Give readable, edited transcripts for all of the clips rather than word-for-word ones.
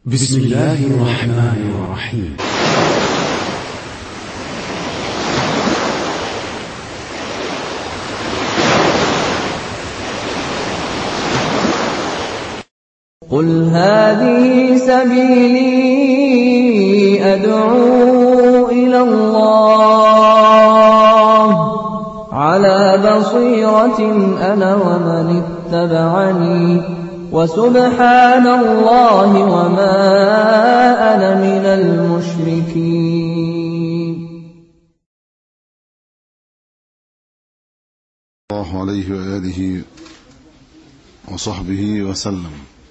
بسم الله الرحمن الرحيم. قل هذه سبيلي أدعو إلى الله على بصيرة أنا ومن اتبعني وسبحان الله وما أنا من المشركين. الله عليه وآله وصحبه وسلم.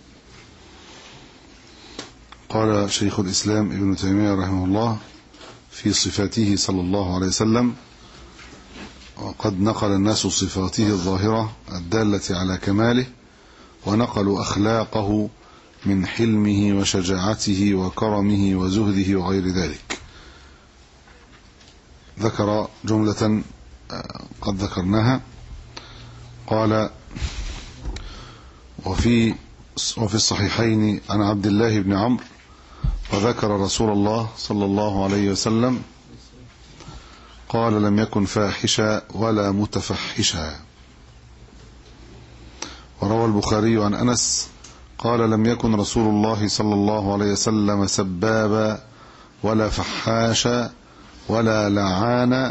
قال شيخ الإسلام ابن تيمية رحمه الله في صفاته صلى الله عليه وسلم: وقد نقل الناس صفاته الظاهرة الدالة على كماله، ونقلوا أخلاقه من حلمه وشجاعته وكرمه وزهده وغير ذلك. ذكر جملة قد ذكرناها. قال: وفي الصحيحين عن عبد الله بن عمرو وذكر رسول الله صلى الله عليه وسلم قال: لم يكن فاحشا ولا متفحشا. وروى البخاري عن أنس قال: لم يكن رسول الله صلى الله عليه وسلم سبابا ولا فحاشا ولا لعانا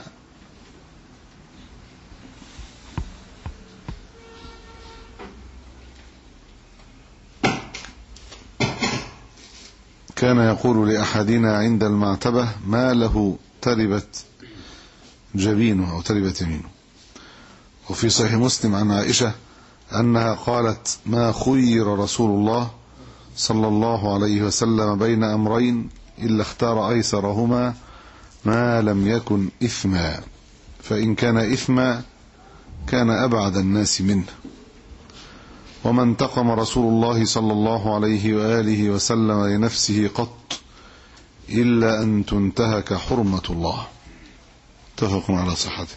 كان يقول لأحدنا عند المعتبة: ما له تربت جبينه أو تربت يمينه. وفي صحيح مسلم عن عائشة أنها قالت: ما خير رسول الله صلى الله عليه وسلم بين أمرين إلا اختار أيسرهما ما لم يكن إثما، فإن كان إثما كان أبعد الناس منه. وما انتقم رسول الله صلى الله عليه وآله وسلم لنفسه قط إلا أن تنتهك حرمة الله. متفق على صحته.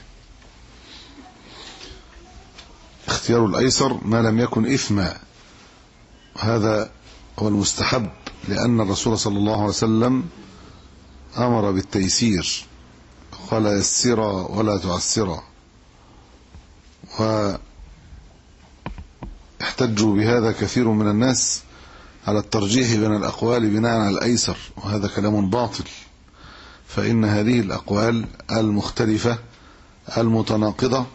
اختيار الأيسر ما لم يكن إثما، هذا هو المستحب، لأن الرسول صلى الله عليه وسلم أمر بالتيسير، قال: يسرا ولا تعسرا. واحتجوا بهذا كثير من الناس على الترجيح بين الأقوال بناء على الأيسر، وهذا كلام باطل، فإن هذه الأقوال المختلفة المتناقضة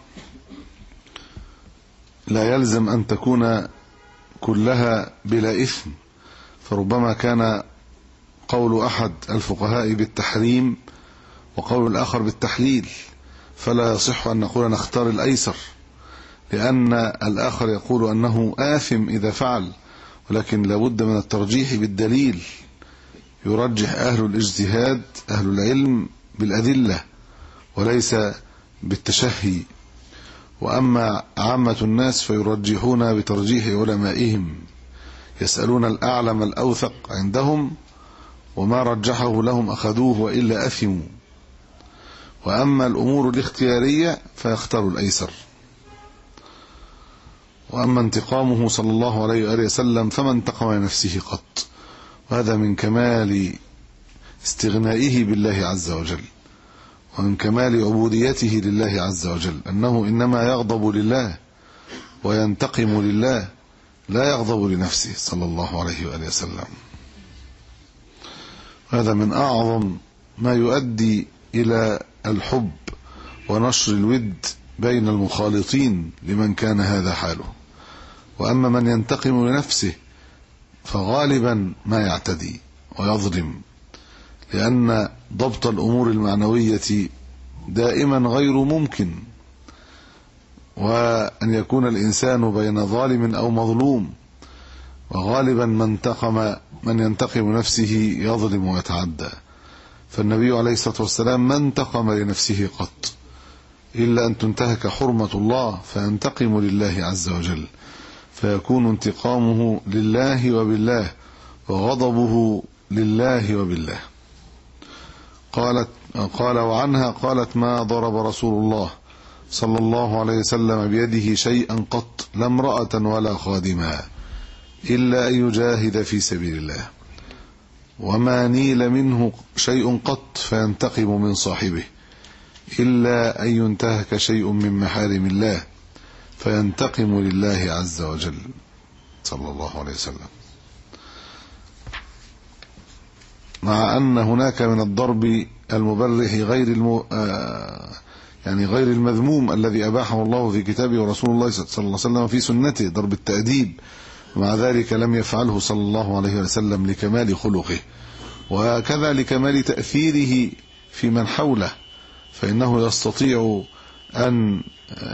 لا يلزم أن تكون كلها بلا إثم، فربما كان قول أحد الفقهاء بالتحريم وقول الآخر بالتحليل، فلا يصح أن نقول نختار الأيسر، لأن الآخر يقول أنه آثم إذا فعل، ولكن لابد من الترجيح بالدليل، يرجح أهل الاجتهاد أهل العلم بالأدلة وليس بالتشهي. وأما عامة الناس فيرجحون بترجيح علمائهم، يسألون الأعلم الأوثق عندهم، وما رجحه لهم أخذوه وإلا أثموا. وأما الأمور الاختيارية فيختار الأيسر. وأما انتقامه صلى الله عليه وآله وسلم فما انتقم لنفسه قط، وهذا من كمال استغنائه بالله عز وجل، ومن كمال عبوديته لله عز وجل، أنه إنما يغضب لله وينتقم لله، لا يغضب لنفسه صلى الله عليه وآله وسلم. هذا من أعظم ما يؤدي إلى الحب ونشر الود بين المخالطين لمن كان هذا حاله. وأما من ينتقم لنفسه فغالبا ما يعتدي ويظلم، لأن ضبط الأمور المعنوية دائما غير ممكن، وأن يكون الإنسان بين ظالم أو مظلوم، وغالبا من ينتقم نفسه يظلم ويتعدى. فالنبي عليه الصلاة والسلام ما انتقم لنفسه قط إلا أن تنتهك حرمة الله، فينتقم لله عز وجل، فيكون انتقامه لله وبالله، وغضبه لله وبالله. قال وعنها قالت: ما ضرب رسول الله صلى الله عليه وسلم بيده شيئا قط، لا امرأة ولا خادما، إلا أن يجاهد في سبيل الله. وما نيل منه شيء قط فينتقم من صاحبه إلا أن ينتهك شيء من محارم الله فينتقم لله عز وجل صلى الله عليه وسلم. مع أن هناك من الضرب المبرح غير المذموم الذي أباحه الله في كتابه ورسول الله صلى الله عليه وسلم في سنته، ضرب التأديب، مع ذلك لم يفعله صلى الله عليه وسلم لكمال خلقه وكذا لكمال تأثيره في من حوله، فإنه يستطيع أن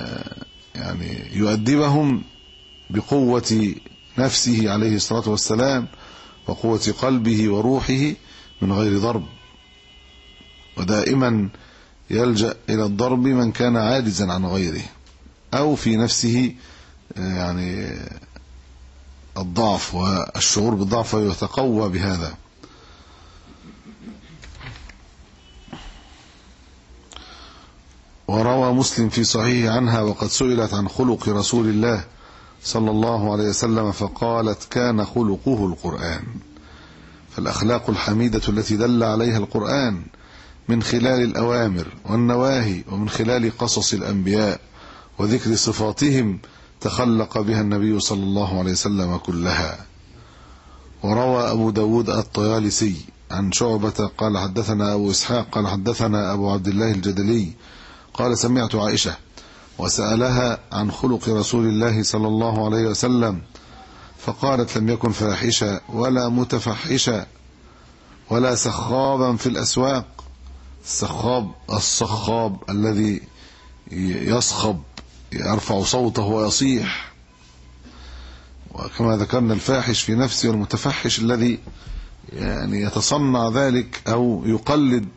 يؤدبهم بقوة نفسه عليه الصلاة والسلام وقوة قلبه وروحه من غير ضرب. ودائما يلجأ إلى الضرب من كان عاجزا عن غيره أو في نفسه الضعف والشعور بالضعف ويتقوى بهذا. وروى مسلم في صحيح عنها وقد سئلت عن خلق رسول الله صلى الله عليه وسلم فقالت كان خلقه القرآن. فالأخلاق الحميدة التي دل عليها القرآن من خلال الأوامر والنواهي ومن خلال قصص الأنبياء وذكر صفاتهم تخلق بها النبي صلى الله عليه وسلم كلها. وروى أبو داود الطيالسي عن شعبة قال حدثنا أبو إسحاق قال حدثنا أبو عبد الله الجدلي قال سمعت عائشة وسألها عن خلق رسول الله صلى الله عليه وسلم فقالت لم يكن فاحشا ولا متفحشا ولا سخابا في الأسواق. الصخاب الذي يصخب يرفع صوته ويصيح، وكما ذكرنا الفاحش في نفسه والمتفحش الذي يتصنع ذلك أو يقلد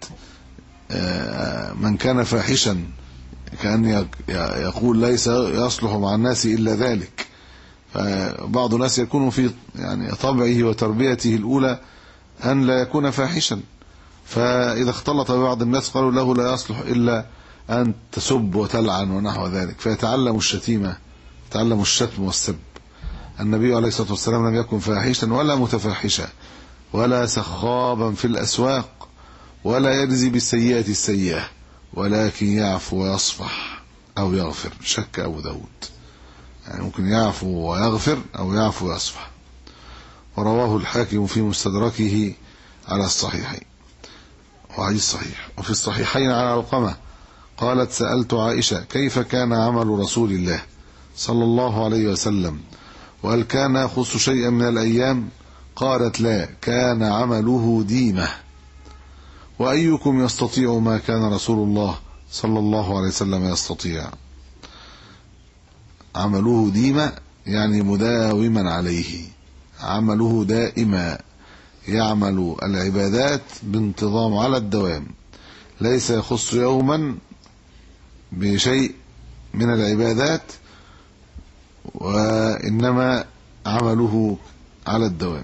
من كان فاحشا كأن يقول ليس يصلح مع الناس إلا ذلك. فبعض الناس يكون في طبعه وتربيته الأولى أن لا يكون فاحشا، فإذا اختلط ببعض الناس قالوا له لا يصلح إلا أن تسب وتلعن ونحو ذلك، فيتعلم الشتيمة، يتعلم الشتم والسب. النبي عليه الصلاة والسلام لم يكن فاحشا ولا متفاحشا ولا سخابا في الأسواق ولا يجزي بالسيئة السيئة ولكن يعفو ويصفح أو يغفر. شك أبو داود، ممكن يعفو ويغفر أو يعفو ويصفح. ورواه الحاكم في مستدركه على الصحيحين وحديث صحيح. وفي الصحيحين على علقمة قالت سألت عائشة كيف كان عمل رسول الله صلى الله عليه وسلم وهل كان يخص شيئا من الأيام؟ قالت لا، كان عمله ديمة. وأيكم يستطيع ما كان رسول الله صلى الله عليه وسلم يستطيع؟ عمله ديمة يعني مداوما عليه، عمله دائما، يعمل العبادات بانتظام على الدوام، ليس يخص يوما بشيء من العبادات وإنما عمله على الدوام.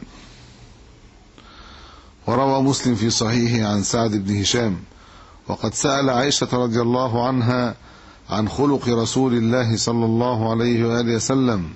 وروى مسلم في صحيحه عن سعد بن هشام وقد سأل عائشة رضي الله عنها عن خلق رسول الله صلى الله عليه وآله وسلم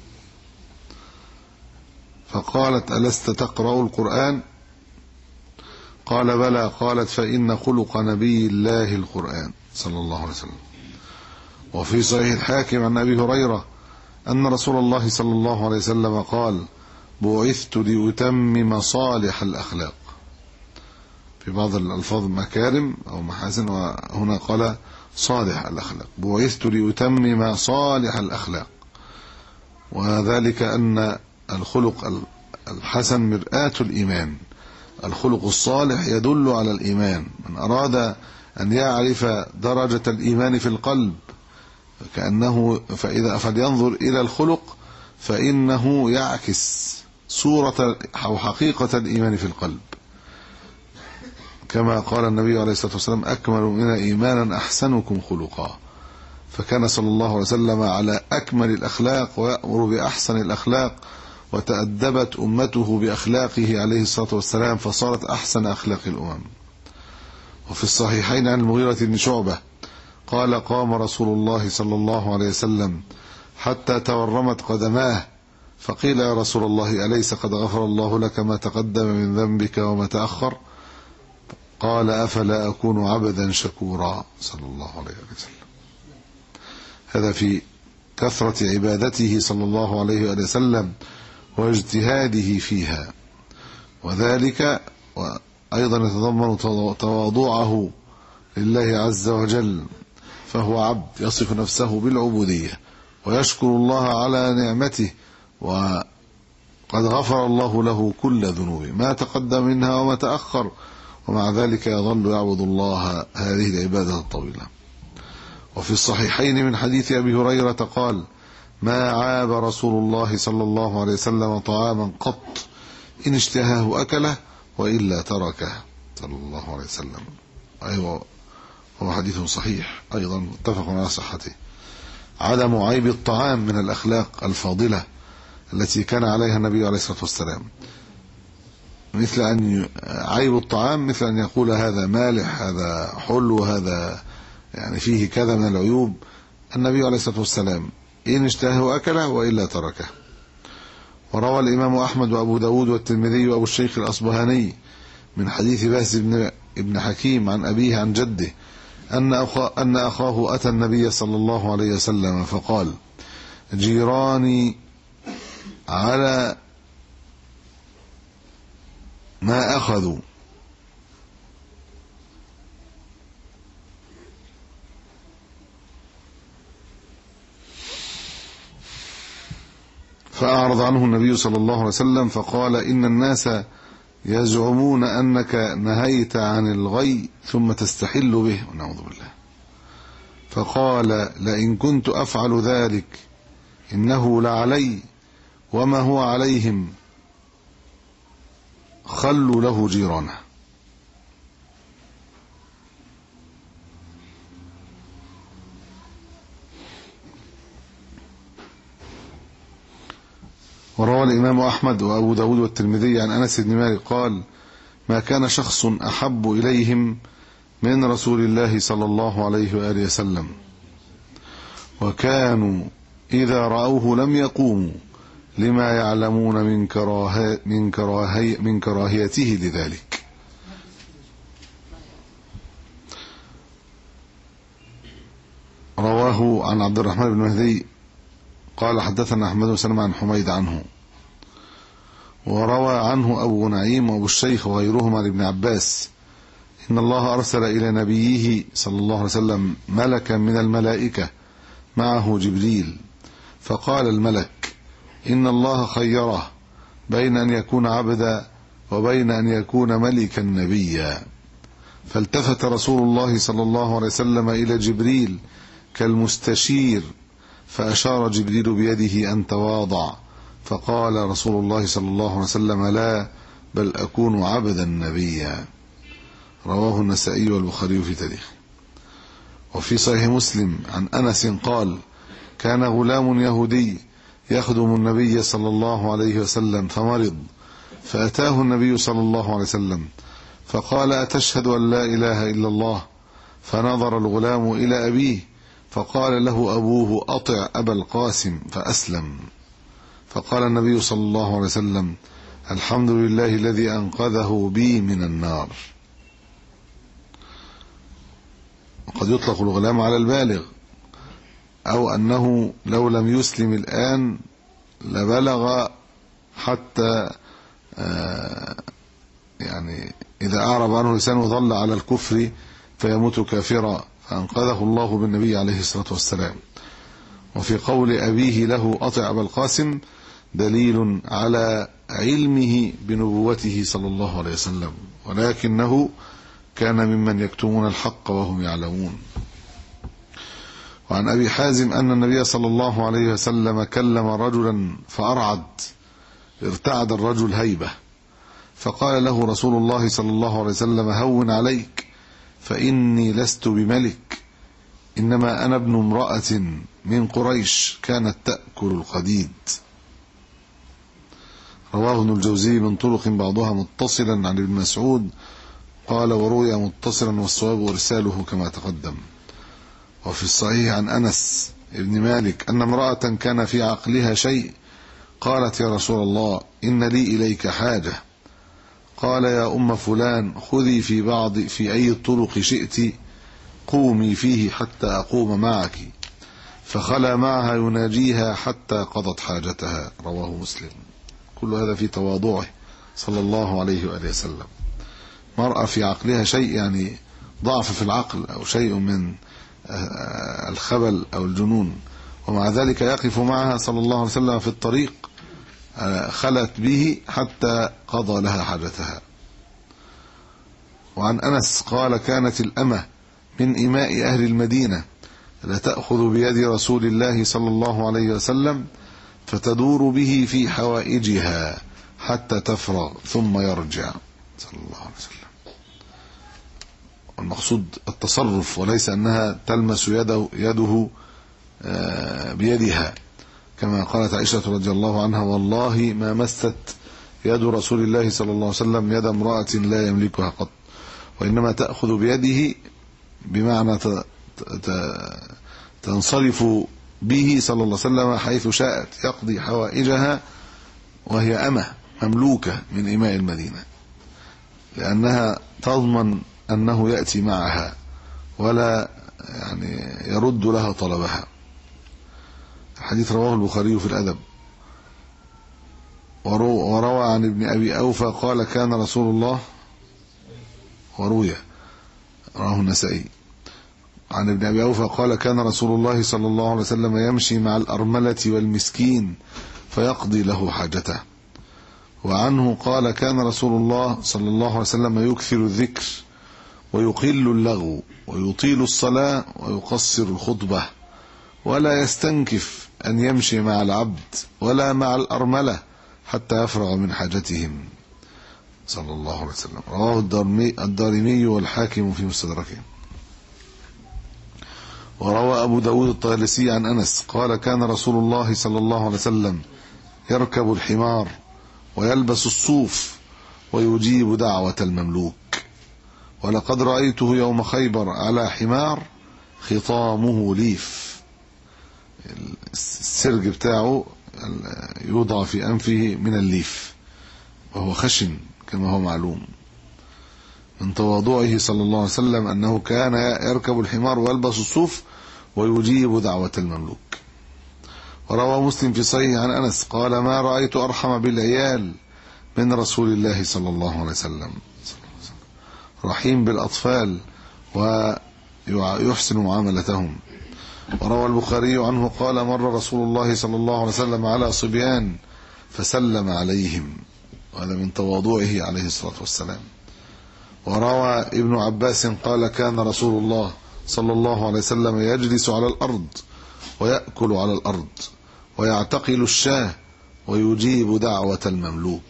فقالت ألست تقرأ القرآن؟ قال بلى. قالت فإن خلق نبي الله القرآن صلى الله عليه وسلم. وفي صحيح الحاكم عن أبي هريرة أن رسول الله صلى الله عليه وسلم قال بعثت لأتمم صالح الأخلاق، في بعض الألفاظ مكارم أو محاسن، وهنا قال صالح الأخلاق، بعثت لأتمم صالح الأخلاق. وذلك أن الخلق الحسن مرآة الإيمان، الخلق الصالح يدل على الإيمان. من أراد أن يعرف درجة الإيمان في القلب فلينظر إلى الخلق فإنه يعكس صورة أو حقيقة الإيمان في القلب، كما قال النبي عليه الصلاة والسلام أكمل من إيمانا أحسنكم خلقا. فكان صلى الله عليه وسلم على أكمل الأخلاق ويأمر بأحسن الأخلاق، وتأدبت أمته بأخلاقه عليه الصلاة والسلام فصارت أحسن أخلاق الأمم. وفي الصحيحين عن المغيرة بن شعبة قال قام رسول الله صلى الله عليه وسلم حتى تورمت قدماه فقيل يا رسول الله أليس قد غفر الله لك ما تقدم من ذنبك وما تأخر؟ قال أفلا أكون عبدا شكورا صلى الله عليه وسلم. هذا في كثرة عبادته صلى الله عليه وسلم واجتهاده فيها، وذلك وأيضا يتضمن تواضعه لله عز وجل، فهو عبد يصف نفسه بالعبودية ويشكر الله على نعمته، وقد غفر الله له كل ذنوبه ما تقدم منها وما تأخر، ومع ذلك يظل يعبد الله هذه العبادة الطويلة. وفي الصحيحين من حديث أبي هريرة قال: ما عاب رسول الله صلى الله عليه وسلم طعاما قط إن اشتهاه أكله وإلا تركه صلى الله عليه وسلم. أيوة، هو حديث صحيح أيضا متفق على صحته. عدم عيب الطعام من الأخلاق الفاضلة التي كان عليها النبي عليه الصلاة والسلام، مثل أن عيب الطعام مثل أن يقول هذا مالح، هذا حلو، هذا يعني فيه كذا من العيوب. النبي عليه الصلاة والسلام إن اشتهاه أكله وإلا تركه. وروى الإمام أحمد وأبو داود والترمذي وأبو الشيخ الأصبهاني من حديث بهز بن حكيم عن أبيه عن جده أن أخاه أتى النبي صلى الله عليه وسلم فقال: جيراني على ما أخذوا فأعرض عنه النبي صلى الله عليه وسلم فقال: إن الناس يزعمون أنك نهيت عن الغي ثم تستحل به، ونعوذ بالله. فقال: لئن كنت أفعل ذلك إنه لعلي وما هو عليهم، خلوا له جيرانه. وروى الإمام أحمد وأبو داود والترمذي عن أنس بن مالك قال: ما كان شخص أحب إليهم من رسول الله صلى الله عليه وآله وسلم، وكانوا إذا رأوه لم يقوموا لما يعلمون من كراهيته لذلك. رواه عن عبد الرحمن بن مهدي قال: حدثنا أحمد بن سلمة عن حميد عنه. وروى عنه أبو نعيم وأبو الشيخ وغيرهما لابن عباس: إن الله أرسل إلى نبيه صلى الله عليه وسلم ملكا من الملائكة معه جبريل، فقال الملك: إن الله خيره بين أن يكون عبدا وبين أن يكون ملكا نبيا. فالتفت رسول الله صلى الله عليه وسلم إلى جبريل كالمستشير، فأشار جبريل بيده أن تواضع، فقال رسول الله صلى الله عليه وسلم: لا، بل أكون عبدا نبيا. رواه النسائي والبخاري في تاريخه. وفي صحيح مسلم عن أنس قال: كان غلام يهودي يخدم النبي صلى الله عليه وسلم فمرض، فأتاه النبي صلى الله عليه وسلم فقال: أتشهد أن لا إله إلا الله؟ فنظر الغلام إلى أبيه فقال له أبوه: أطع أبا القاسم، فأسلم. فقال النبي صلى الله عليه وسلم: الحمد لله الذي أنقذه بي من النار. وقد يطلق الغلام على البالغ، أو أنه لو لم يسلم الآن لبلغ حتى يعني إذا أعرض عنه لسانه ظل على الكفر فيموت كافرا، فأنقذه الله بالنبي عليه الصلاة والسلام. وفي قول أبيه له: أطع أبا القاسم، دليل على علمه بنبوته صلى الله عليه وسلم، ولكنه كان ممن يكتمون الحق وهم يعلمون. وعن أبي حازم أن النبي صلى الله عليه وسلم كلم رجلا ارتعد الرجل هيبة، فقال له رسول الله صلى الله عليه وسلم: هون عليك، فإني لست بملك، إنما أنا ابن امرأة من قريش كانت تأكل القديد. رواه ابن الجوزي من طرق بعضها متصلا عن ابن مسعود قال: وروي متصلا والصواب إرساله كما تقدم. وفي الصحيح عن أنس ابن مالك أن امرأة كان في عقلها شيء قالت يا رسول الله إن لي إليك حاجة. قال يا أم فلان خذي في أي الطرق شئت قومي فيه حتى أقوم معك. فخلى معها يناجيها حتى قضت حاجتها. رواه مسلم. كل هذا في تواضعه صلى الله عليه وآله وسلم. مرأة في عقلها شيء يعني ضعف في العقل أو شيء من الخبل أو الجنون، ومع ذلك يقف معها صلى الله عليه وسلم في الطريق، خلت به حتى قضى لها حاجتها. وعن أنس قال كانت الأمة من إماء أهل المدينة لتأخذ بيد رسول الله صلى الله عليه وسلم فتدور به في حوائجها حتى تفرغ ثم يرجع صلى الله عليه وسلم. المقصود التصرف وليس أنها تلمس يده بيدها، كما قالت عائشة رضي الله عنها والله ما مست يد رسول الله صلى الله عليه وسلم يد امرأة لا يملكها قط، وإنما تأخذ بيده بمعنى تنصرف به صلى الله عليه وسلم حيث شاءت يقضي حوائجها، وهي أمة مملوكة من إماء المدينة، لأنها تضمن أنه يأتي معها ولا يعني يرد لها طلبها. الحديث رواه البخاري في الأدب. وروى عن ابن أبي أوفى قال كان رسول الله، وروى رواه النسائي عن ابن أبي أوفى قال كان رسول الله صلى الله عليه وسلم يمشي مع الأرملة والمسكين فيقضي له حاجته. وعنه قال كان رسول الله صلى الله عليه وسلم يكثر الذكر ويقل اللغو ويطيل الصلاة ويقصر الخطبة، ولا يستنكف أن يمشي مع العبد ولا مع الأرملة حتى يفرغ من حاجتهم صلى الله عليه وسلم. رواه الدارمي والحاكم في مستدركه. وروى أبو داود الطيالسي عن أنس قال كان رسول الله صلى الله عليه وسلم يركب الحمار ويلبس الصوف ويجيب دعوة المملوك، ولقد رأيته يوم خيبر على حمار خطامه ليف، السرج بتاعه يوضع في أنفه من الليف وهو خشن كما هو معلوم. من تواضعه صلى الله عليه وسلم أنه كان يركب الحمار ويلبس الصوف ويجيب دعوة المملوك. وروى مسلم في صحيح عن أنس قال ما رأيت أرحم بالعيال من رسول الله صلى الله عليه وسلم، رحيم بالأطفال ويحسن معاملتهم. وروى البخاري عنه قال مر رسول الله صلى الله عليه وسلم على صبيان فسلم عليهم، وهذا من تواضعه عليه الصلاة والسلام. وروى ابن عباس قال كان رسول الله صلى الله عليه وسلم يجلس على الأرض ويأكل على الأرض ويعتقل الشاة ويجيب دعوة المملوك.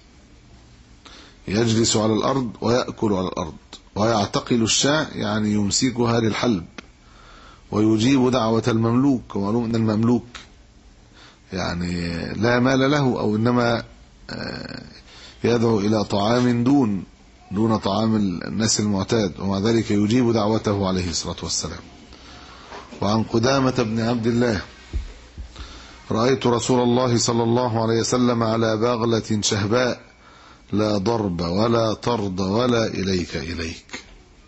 يجلس على الأرض ويأكل على الأرض ويعتقل الشاة يعني يمسكها للحلب، ويجيب دعوة المملوك. ومعلوم أن المملوك يعني لا مال له أو إنما يدعو إلى طعام دون طعام الناس المعتاد، ومع ذلك يجيب دعوته عليه الصلاة والسلام. وعن قدامة بن عبد الله رأيت رسول الله صلى الله عليه وسلم على باغلة شهباء لا ضرب ولا طرد ولا إليك،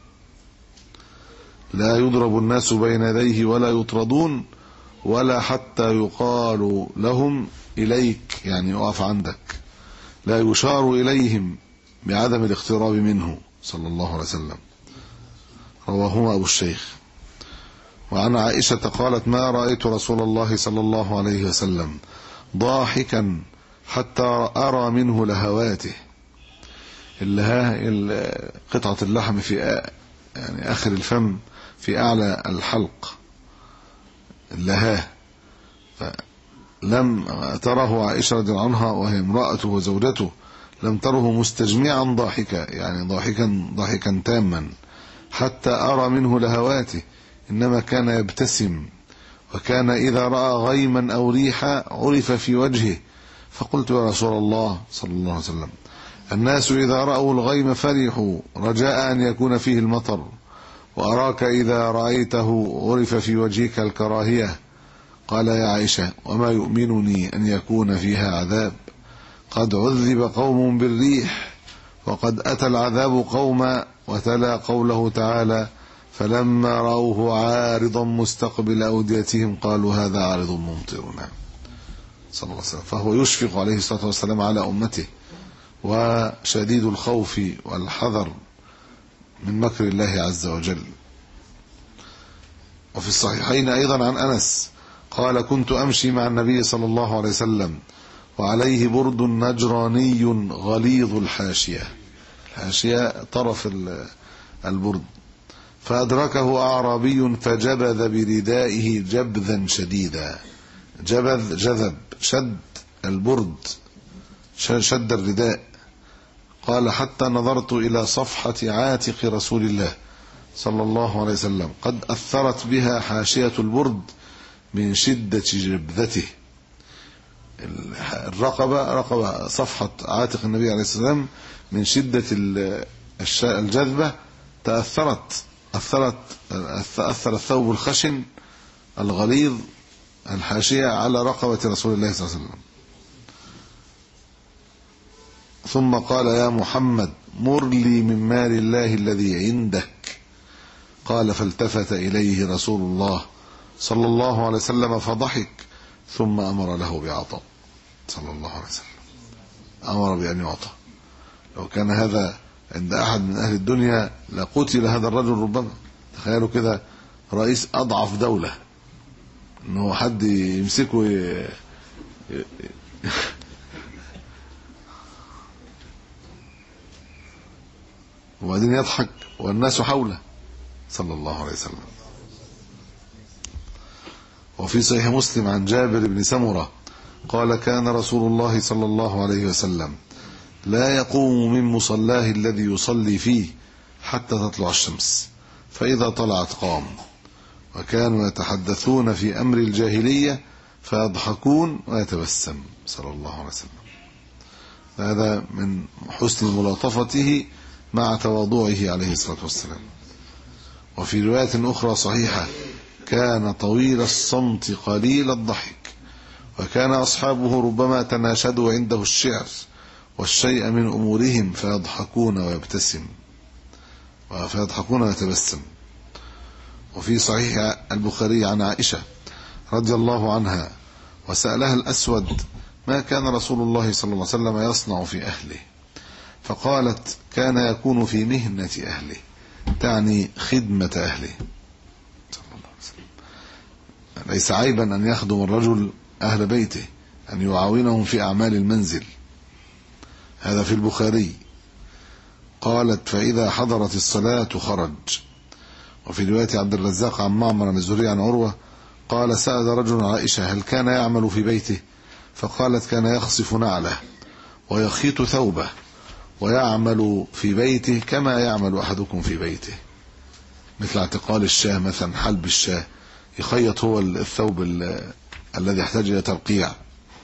لا يضرب الناس بين يديه ولا يطردون ولا حتى يقال لهم إليك يعني اقف عندك، لا يشار إليهم بعدم الاقتراب منه صلى الله عليه وسلم. رواهما أبو الشيخ. وعن عائشة قالت ما رأيت رسول الله صلى الله عليه وسلم ضاحكا حتى أرى منه لهواته. قطعة اللحم في يعني آخر الفم في أعلى الحلق اللهاه، فلم تره عائشة رضي الله عنها وهي امرأته وزوجته لم تره مستجمعا ضاحكا يعني ضاحكا تاما حتى أرى منه لهواته، إنما كان يبتسم، وكان إذا رأى غيما أو ريحا عرف في وجهه. فقلت يا رسول الله صلى الله عليه وسلم الناس إذا رأوا الغيم فرحوا رجاء أن يكون فيه المطر، وأراك إذا رأيته عرف في وجهك الكراهية. قال يا عائشة وما يؤمنني أن يكون فيها عذاب؟ قد عذب قوم بالريح وقد أتى العذاب قوما. وتلا قوله تعالى فلما رأوه عارضا مستقبل أوديتهم قالوا هذا عارض ممطرنا صلى الله عليه وسلم. فهو يشفق عليه الصلاة والسلام على أمته، وشديد الخوف والحذر من مكر الله عز وجل. وفي الصحيحين أيضا عن أنس قال كنت أمشي مع النبي صلى الله عليه وسلم وعليه برد نجراني غليظ الحاشية، الحاشية طرف البرد، فأدركه أعرابي فجبذ بردائه جبذا شديدا. جبذ جذب، شد البرد، شد الرداء. قال حتى نظرت إلى صفحة عاتق رسول الله صلى الله عليه وسلم قد أثرت بها حاشية البرد من شدة جبذته. رقبة صفحة عاتق النبي عليه الصلاة والسلام من شدة الجذبة أثر الثوب الخشن الغليظ الحاشية على رقبة رسول الله صلى الله عليه وسلم. ثم قال يا محمد مر لي من مال الله الذي عندك. قال فالتفت إليه رسول الله صلى الله عليه وسلم فضحك ثم أمر له بعطاء صلى الله عليه وسلم، أمر بأن يعطى. لو كان هذا عند أحد من أهل الدنيا لقتل هذا الرجل ربما. تخيلوا كده رئيس أضعف دولة إنه حد يمسكه وبعدين يضحك والناس حوله صلى الله عليه وسلم. وفي صحيح مسلم عن جابر بن سمرة قال كان رسول الله صلى الله عليه وسلم لا يقوم من مصلاه الذي يصلي فيه حتى تطلع الشمس، فإذا طلعت قام. وكانوا يتحدثون في أمر الجاهلية فيضحكون ويتبسم صلى الله عليه وسلم. هذا من حسن ملاطفته مع تواضعه عليه الصلاة والسلام. وفي رواية أخرى صحيحة كان طويل الصمت قليل الضحك، وكان أصحابه ربما تناشدوا عنده الشعر والشيء من أمورهم فيضحكون ويتبسم. وفي صحيح البخاري عن عائشة رضي الله عنها وسألها الأسود ما كان رسول الله صلى الله عليه وسلم يصنع في أهله؟ فقالت كان يكون في مهنة أهله، تعني خدمة أهله صلى الله عليه وسلم. ليس عيبا أن يخدم الرجل أهل بيته، أن يعاونهم في أعمال المنزل. هذا في البخاري. قالت فإذا حضرت الصلاة خرج. وفي رواية عبد الرزاق عن معمر عن الزهري عن عروة قال سأل رجل عائشة هل كان يعمل في بيته؟ فقالت كان يخصف نعله ويخيط ثوبه ويعمل في بيته كما يعمل أحدكم في بيته، مثل اعتقال الشاه مثلا، حلب الشاه، يخيط هو الثوب الذي يحتاج إلى ترقيع.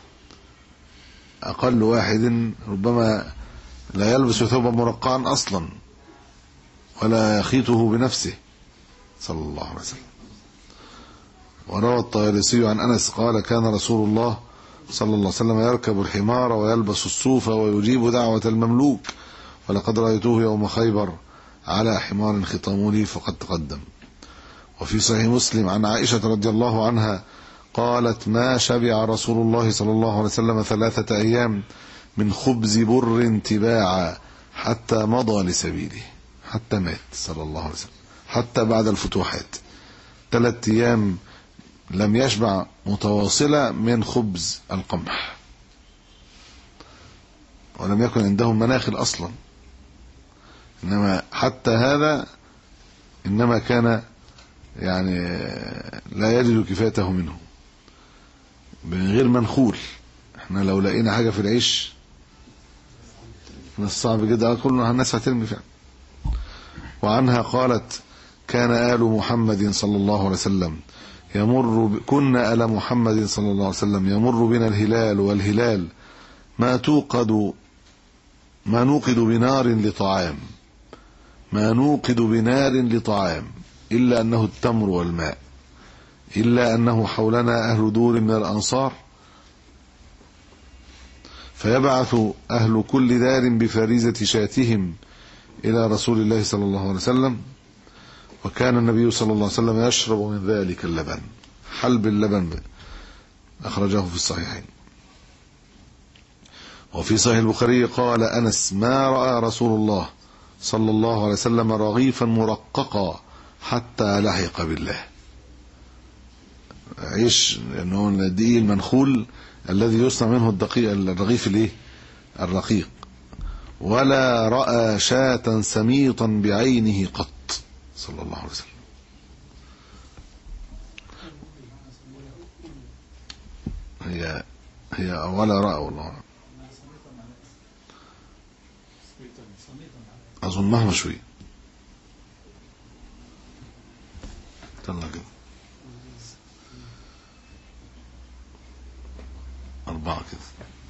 أقل واحد ربما لا يلبس ثوبا مرقعا أصلا ولا يخيطه بنفسه صلى الله عليه وسلم. وروى الطيالسي عن أنس قال كان رسول الله صلى الله عليه وسلم يركب الحمار ويلبس الصوف ويجيب دعوة المملوك، ولقد رأيته يوم خيبر على حمار خطام لي فقد تقدم. وفي صحيح مسلم عن عائشة رضي الله عنها قالت ما شبع رسول الله صلى الله عليه وسلم 3 أيام من خبز بر تباعا حتى مضى لسبيله، حتى مات صلى الله عليه وسلم، حتى بعد الفتوحات 3 أيام لم يشبع متواصلة من خبز القمح، ولم يكن عندهم مناخل أصلا. إنما حتى هذا إنما كان يعني لا يجد كفايته منه من غير منخول. احنا لو لقينا حاجة في العيش من الصعب جدا كلنا الناس هترمي فعلا. وعنها قالت كان آل محمد صلى الله عليه وسلم كنا آل محمد صلى الله عليه وسلم يمر بنا الهلال والهلال ما نوقد بنار لطعام إلا أنه التمر والماء، إلا أنه حولنا أهل دور من الأنصار، فيبعث أهل كل دار بفريزة شاتهم إلى رسول الله صلى الله عليه وسلم، وكان النبي صلى الله عليه وسلم يشرب من ذلك اللبن، حلب اللبن، أخرجه في الصحيحين. وفي صحيح البخاري قال أنس: ما رأى رسول الله صلى الله عليه وسلم رغيفا مرققا حتى لحق بالله. عيش انه الدقيق المنخول الذي يصنع منه الدقيق الرغيف الايه الرقيق، ولا رأى شاة سميطا بعينه قط صلى الله عليه وسلم. هي ولا رأى والله أظنها مشوية. طلع كده 4 كده.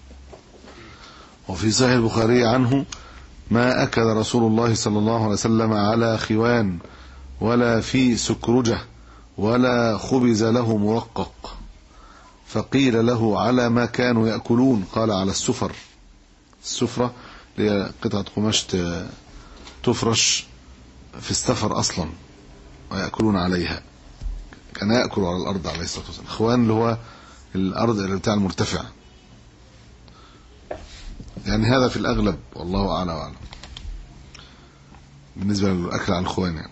وفي صحيح البخاري عنه: ما أكل رسول الله صلى الله عليه وسلم على خوان ولا في سكرجة ولا خبز له مرقق، فقيل له: على ما كانوا يأكلون؟ قال: على السفر. السفرة هي قطعة قماش تفرش في السفر أصلا ويأكلون عليها. كان يأكل على الأرض عليه الصلاة والسلام. خوان اللي هو الأرض اللي بتاع المرتفع، يعني هذا في الأغلب والله أعلى وأعلم بالنسبة للأكل على الخوان يعني.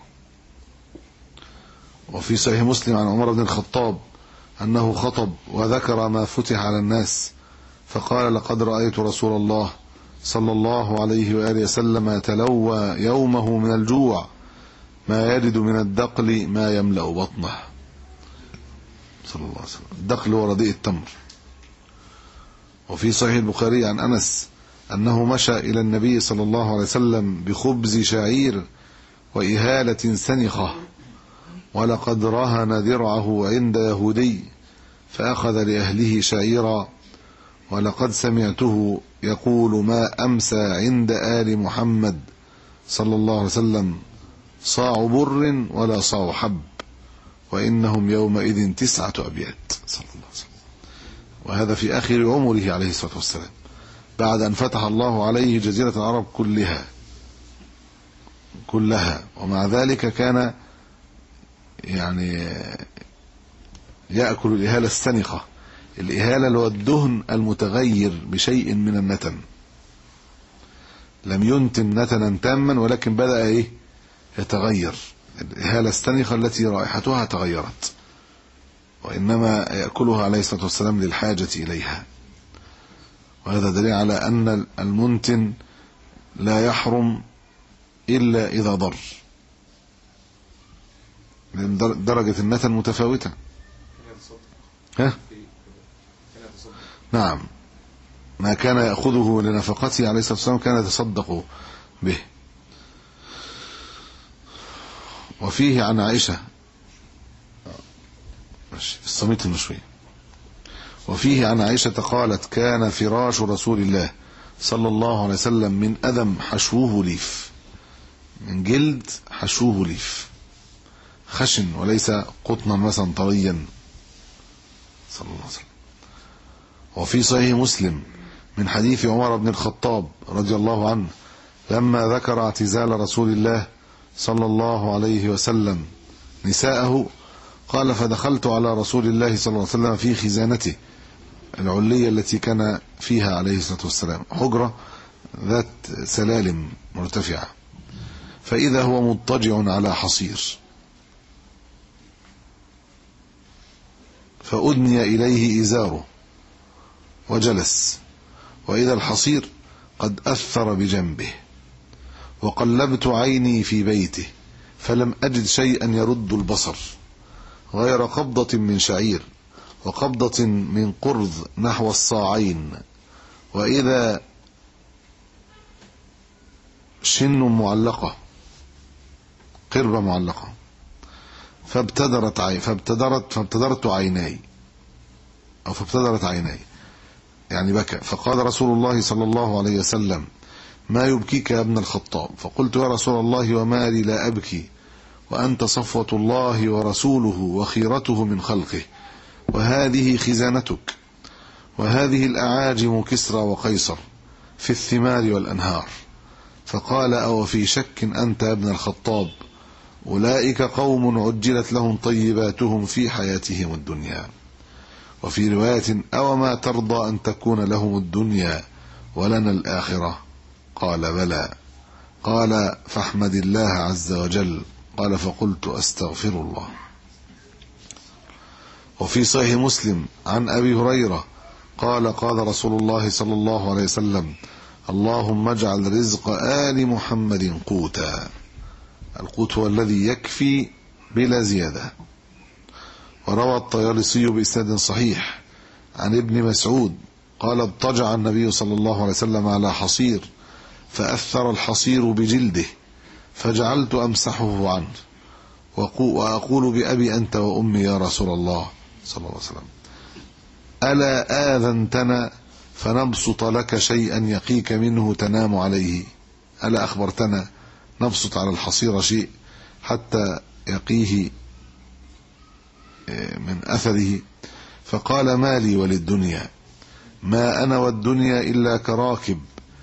وفي صحيح مسلم عن عمر بن الخطاب أنه خطب وذكر ما فتح على الناس، فقال: لقد رأيت رسول الله صلى الله عليه وآله وسلم يتلوى يومه من الجوع ما يجد من الدقل ما يملأ بطنه صلى الله عليه وسلم. الدقل هو رديء التمر. وفي صحيح البخاري عن أنس أنه مشى إلى النبي صلى الله عليه وسلم بخبز شعير وإهالة سنخة، ولقد رهن درعه عند يهودي فأخذ لأهله شعيرا، ولقد سمعته يقول: ما أمسى عند آل محمد صلى الله عليه وسلم صاع بر ولا صاع حب، وإنهم يومئذ 9 أبيات صلى الله عليه وسلم. وهذا في آخر عمره عليه الصلاة والسلام، بعد أن فتح الله عليه جزيرة العرب كلها، ومع ذلك كان يعني يأكل الإهالة السنخة. الإهالة اللي هو الدهن المتغير بشيء من النتن، لم ينتن نتنا تاما ولكن بدأ يتغير. الإهالة السنخة التي رائحتها تغيرت، وإنما يأكلها عليه الصلاة والسلام للحاجة إليها. وهذا دليل على أن المنتن لا يحرم إلا إذا ضر، لأن درجة النتن متفاوتة. نعم، ما كان يأخذه لنفقته عليه الصلاة والسلام كان يتصدق به. وفيه عن عائشة الصميت المشوي. وفيه عن عائشة قالت: كان فراش رسول الله صلى الله عليه وسلم من أدم حشوه ليف، من جلد حشوه ليف، خشن وليس قطنا مثلا طريا صلى الله عليه وسلم. وفي صحيح مسلم من حديث عمر بن الخطاب رضي الله عنه لما ذكر اعتزال رسول الله صلى الله عليه وسلم نساءه قال: فدخلت على رسول الله صلى الله عليه وسلم في خزانته العلية التي كان فيها عليه الصلاة والسلام، حجرة ذات سلالم مرتفعة، فإذا هو مضطجع على حصير، فأدني إليه إزاره وجلس، وإذا الحصير قد أثر بجنبه، وقلبت عيني في بيته فلم أجد شيئا يرد البصر غير قبضة من شعير وقبضة من قرض نحو الصاعين، وإذا شن معلقة، قربة معلقة، فابتدرت عيناي يعني بكى. فقال رسول الله صلى الله عليه وسلم: ما يبكيك يا ابن الخطاب؟ فقلت: يا رسول الله وما لي لا أبكي؟ وأنت صفوة الله ورسوله وخيرته من خلقه، وهذه خزانتك، وهذه الأعاجم كسرى وقيصر في الثمار والأنهار. فقال: أو في شك أنت يا ابن الخطاب؟ أولئك قوم عجلت لهم طيباتهم في حياتهم الدنيا. وفي رواية: أو ما ترضى أن تكون لهم الدنيا ولنا الآخرة؟ قال: بلى. قال: فاحمد الله عز وجل. قال: فقلت: أستغفر الله. وفي صحيح مسلم عن أبي هريرة قال: قال رسول الله صلى الله عليه وسلم: اللهم اجعل رزق آل محمد قوتا. القوت هو الذي يكفي بلا زيادة. وروى الطيالسي بإسناد صحيح عن ابن مسعود قال: اضطجع النبي صلى الله عليه وسلم على حصير فأثر الحصير بجلده فجعلت أمسحه عنه وأقول بأبي أنت وأمي يا رسول الله صلى الله عليه وسلم، ألا آذنتنا فنبسط لك شيئا يقيك منه تنام عليه؟ ألا أخبرتنا نبسط على الحصير شيء حتى يقيه من أثره؟ فقال: ما لي وللدنيا؟ ما أنا والدنيا إلا كراكب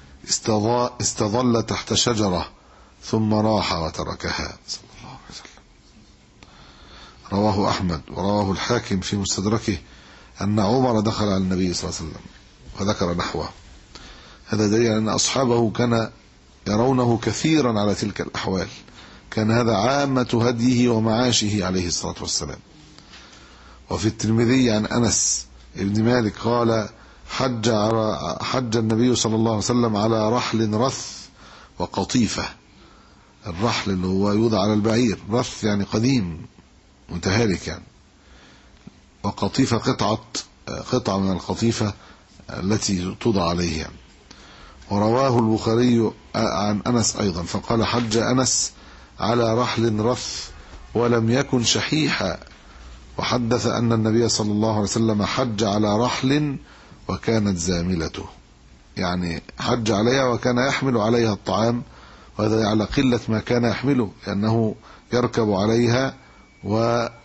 استظل تحت شجرة ثم راح وتركها، صلى الله عليه وسلم. رواه أحمد ورواه الحاكم في مستدركه أن عمر دخل على النبي صلى الله عليه وسلم وذكر نحوه. هذا دليل أن أصحابه كان يرونه كثيرا على تلك الأحوال، كان هذا عامة هديه ومعاشه عليه الصلاة والسلام. وفي الترمذي عن أنس ابن مالك قال: حج النبي صلى الله عليه وسلم على رحل رث وقطيفة. الرحل اللي هو يوضع على البعير، رث يعني قديم متهالك يعني، وقطيفة قطعة من القطيفة التي توضع عليه يعني. ورواه البخاري عن أنس أيضا فقال: حج أنس على رحل رث ولم يكن شحيحا. وحدث أن النبي صلى الله عليه وسلم حج على رحل وكانت زاملته، يعني حج عليها وكان يحمل عليها الطعام، وهذا على قلة ما كان يحمله لأنه يركب عليها ونفس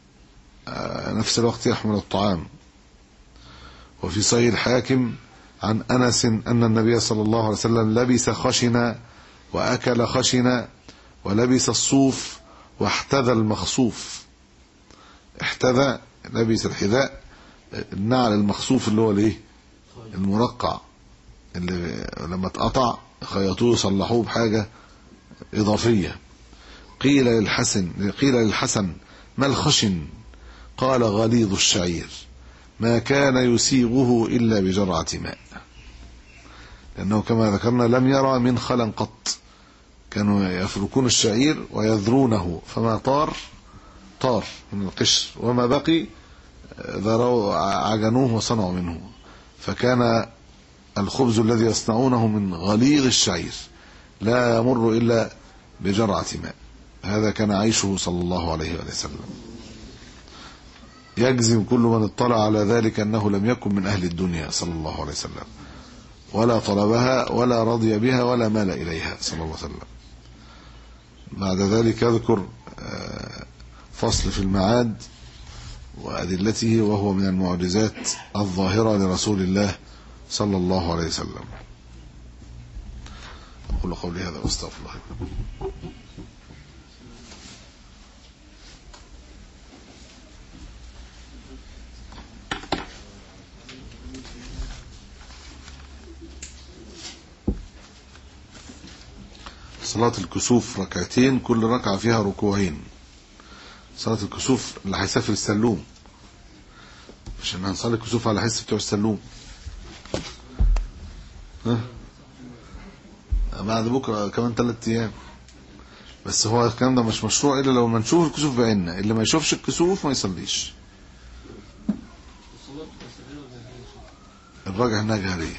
الوقت يحمل الطعام. وفي صحيح الحاكم عن أنس أن النبي صلى الله عليه وسلم لبس خشنا وأكل خشنا ولبس الصوف واحتذى المخصوف. احتذى لبس الحذاء، النعل المخصوف اللي هو الايه المرقع، اللي لما اتقطع خيطوه صلحوه بحاجة إضافية. قيل للحسن: ما الخشن؟ قال: غليظ الشعير، ما كان يسيغه إلا بجرعة ماء. لأنه كما ذكرنا لم يرى منخلا قط، كانوا يفركون الشعير ويذرونه، فما طار من القشر، وما بقي ذروا عجنوه وصنعوا منه. فكان الخبز الذي يصنعونه من غليظ الشعير لا يمر إلا بجرعة ماء. هذا كان عيشه صلى الله عليه وسلم. يجزم كل من اطلع على ذلك أنه لم يكن من أهل الدنيا صلى الله عليه وسلم، ولا طلبها ولا رضي بها ولا مال إليها صلى الله عليه وسلم. بعد ذلك يذكر فصل في المعاد وأدلته، وهو من المعجزات الظاهرة لرسول الله صلى الله عليه وسلم. أقول قولي هذا واستغفر الله. صلاة الكسوف ركعتين، كل ركعة فيها ركوعين. صلاة الكسوف اللي هيسافر السلوم، عشان هنصلي الكسوف على حس بتوع السلوم بعد بكرة كمان 3 أيام. بس هو الكلام ده مش مشروع إلا لو ما نشوف الكسوف بعيننا، اللي ما يشوفش الكسوف ما يصليش. الراجح انها جهرية،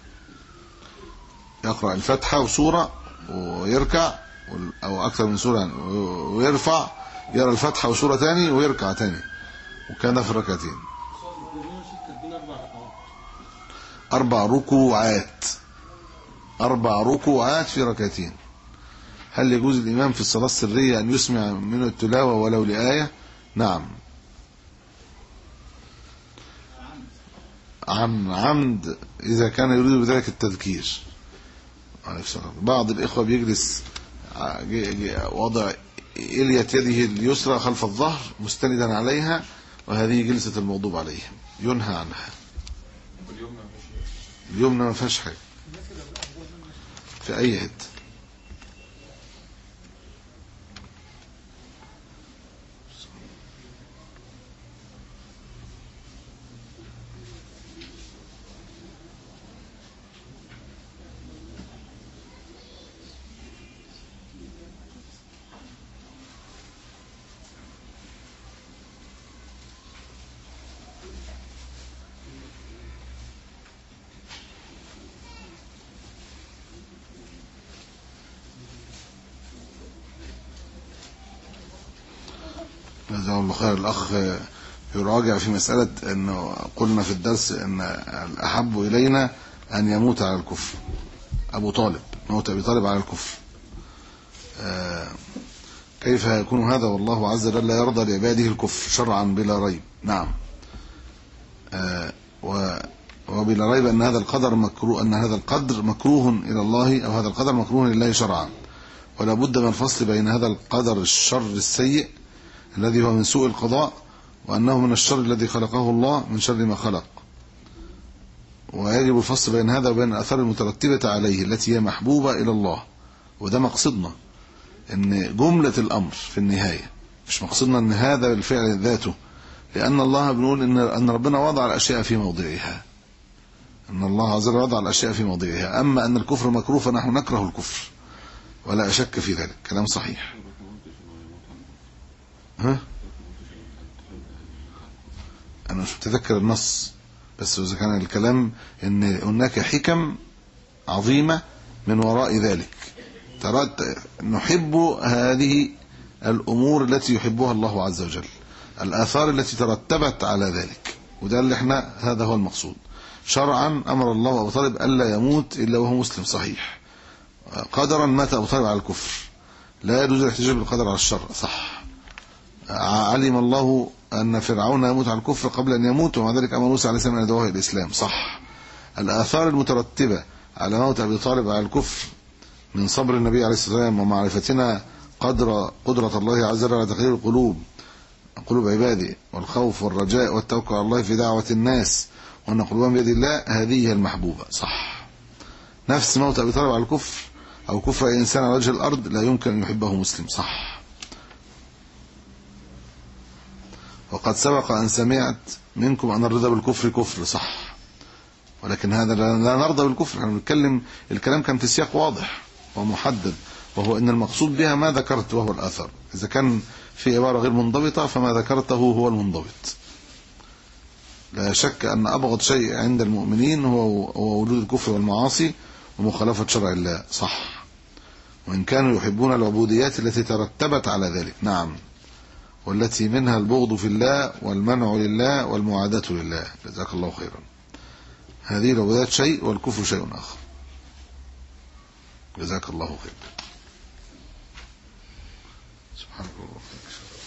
يقرأ الفاتحة وسورة ويركع، او اكثر من سورة يعني، ويرفع يرى الفاتحة وسورة تاني ويركع تاني، وكان في الركعتين 4 ركوعات، 4 ركوعات في ركعتين. هل يجوز الإمام في الصلاة السرية أن يسمع منه التلاوة ولو لآية؟ نعم. عن عمد إذا كان يريد بذلك التذكير. بعض الإخوة بيجلس وضع إلية يده اليسرى خلف الظهر مستندا عليها، وهذه جلسة المغضوب عليهم ينهى عنها. اليمنى ما فيهاش حاجة في أي يد. جزاه الله خير. الأخ يراجع في مسألة أنه قلنا في الدرس أن الأحب إلينا أن يموت على الكفر. أبو طالب، موت أبي طالب على الكفر. كيف يكون هذا والله عز وجل لا يرضى لعباده الكفر شرعا بلا ريب؟ نعم. وبلا ريب أن هذا القدر مكروه، أن هذا القدر مكروه إلى الله، أو هذا القدر مكروه لله شرعا، ولا بد من الفصل بين هذا القدر الشر السيء الذي هو من سوء القضاء، وأنه من الشر الذي خلقه الله من شر ما خلق. ويجب الفصل بين هذا وبين الآثار المترتبة عليه التي هي محبوبة إلى الله. وده مقصدنا، ان جملة الأمر في النهاية، مش مقصدنا ان هذا الفعل ذاته، لأن الله بنقول ان ربنا وضع الأشياء في موضعها، ان الله عز وجل وضع الأشياء في موضعها. أما أن الكفر مكروه فنحن نكره الكفر ولا أشك في ذلك، كلام صحيح. أنا مش متذكر النص، بس إذا كان الكلام ان هناك حكم عظيمة من وراء ذلك، نحب هذه الأمور التي يحبها الله عز وجل، الآثار التي ترتبت على ذلك، وده اللي احنا هذا هو المقصود. شرعا أمر الله أبو طالب ألا يموت إلا وهو مسلم صحيح. قدرا مات أبو طالب على الكفر، لا يجوز الاحتجاج بالقدر على الشر، صح. علم الله أن فرعون يموت على الكفر قبل أن يموت، ومع ذلك أمر موسى عليه السلام أن يدعوه إلى الإسلام، صح. الآثار المترتبة على موت أبي طالب على الكفر من صبر النبي عليه الصلاة والسلام، ومعرفتنا قدرة الله عز وجل على تغيير قلوب عباده، والخوف والرجاء والتوكل على الله في دعوة الناس، وأن قلوبهم بيد الله، هذه هي المحبوبة، صح. نفس موت أبي طالب على الكفر أو كفر أي إنسان على وجه الأرض لا يمكن أن يحبه مسلم، صح. وقد سبق أن سمعت منكم أن الرضا بالكفر كفر، صح. ولكن هذا لا نرضى بالكفر، احنا بنتكلم الكلام كان في سياق واضح ومحدد، وهو ان المقصود بها ما ذكرت وهو الآثار. اذا كان في عبارة غير منضبطة فما ذكرته هو المنضبط. لا شك ان ابغض شيء عند المؤمنين هو وجود الكفر والمعاصي ومخالفة شرع الله، صح. وان كانوا يحبون العبوديات التي ترتبت على ذلك، نعم، والتي منها البغض في الله والمنع لله والمعاداة لله، جزاك الله خيرا. هذه العبودات شيء والكفر شيء آخر، جزاك الله خير. سبحانك اللهم وبحمدك.